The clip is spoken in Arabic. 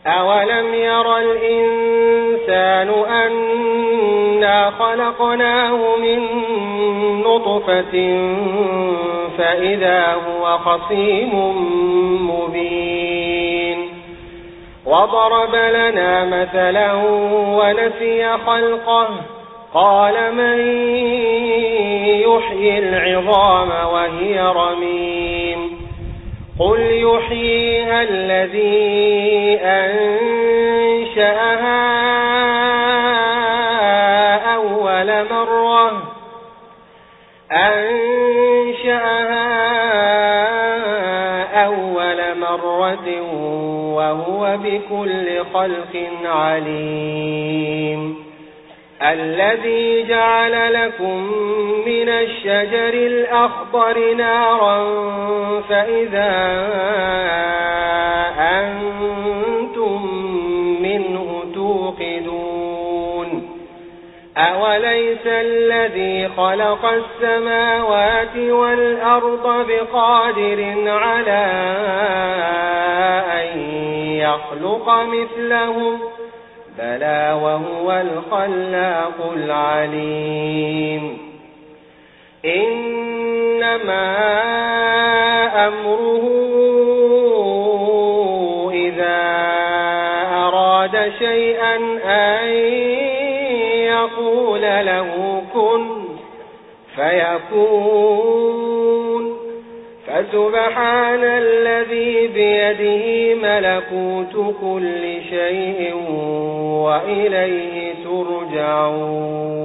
أولم ير الإنسان أنا خلقناه من نطفة فإذا هو خصيم مبين وضرب لنا مثلا ونسي خلقه قال من يحيي العظام وهي رميم قل يحييها الذي أنشأها أول مرة وهو بكل خلق عليم الذي جعل لكم من الشجر الأخضر نارا فإذا أنتم منه توقدون أوليس الذي خلق السماوات والأرض بقادر على أن يخلق مثلهم بلى وهو الخلاق العليم إنما أمره إذا أراد شيئا أن يقول له كن فيكون فسبحان الذي بيده ملكوت كل شيء وإليه ترجعون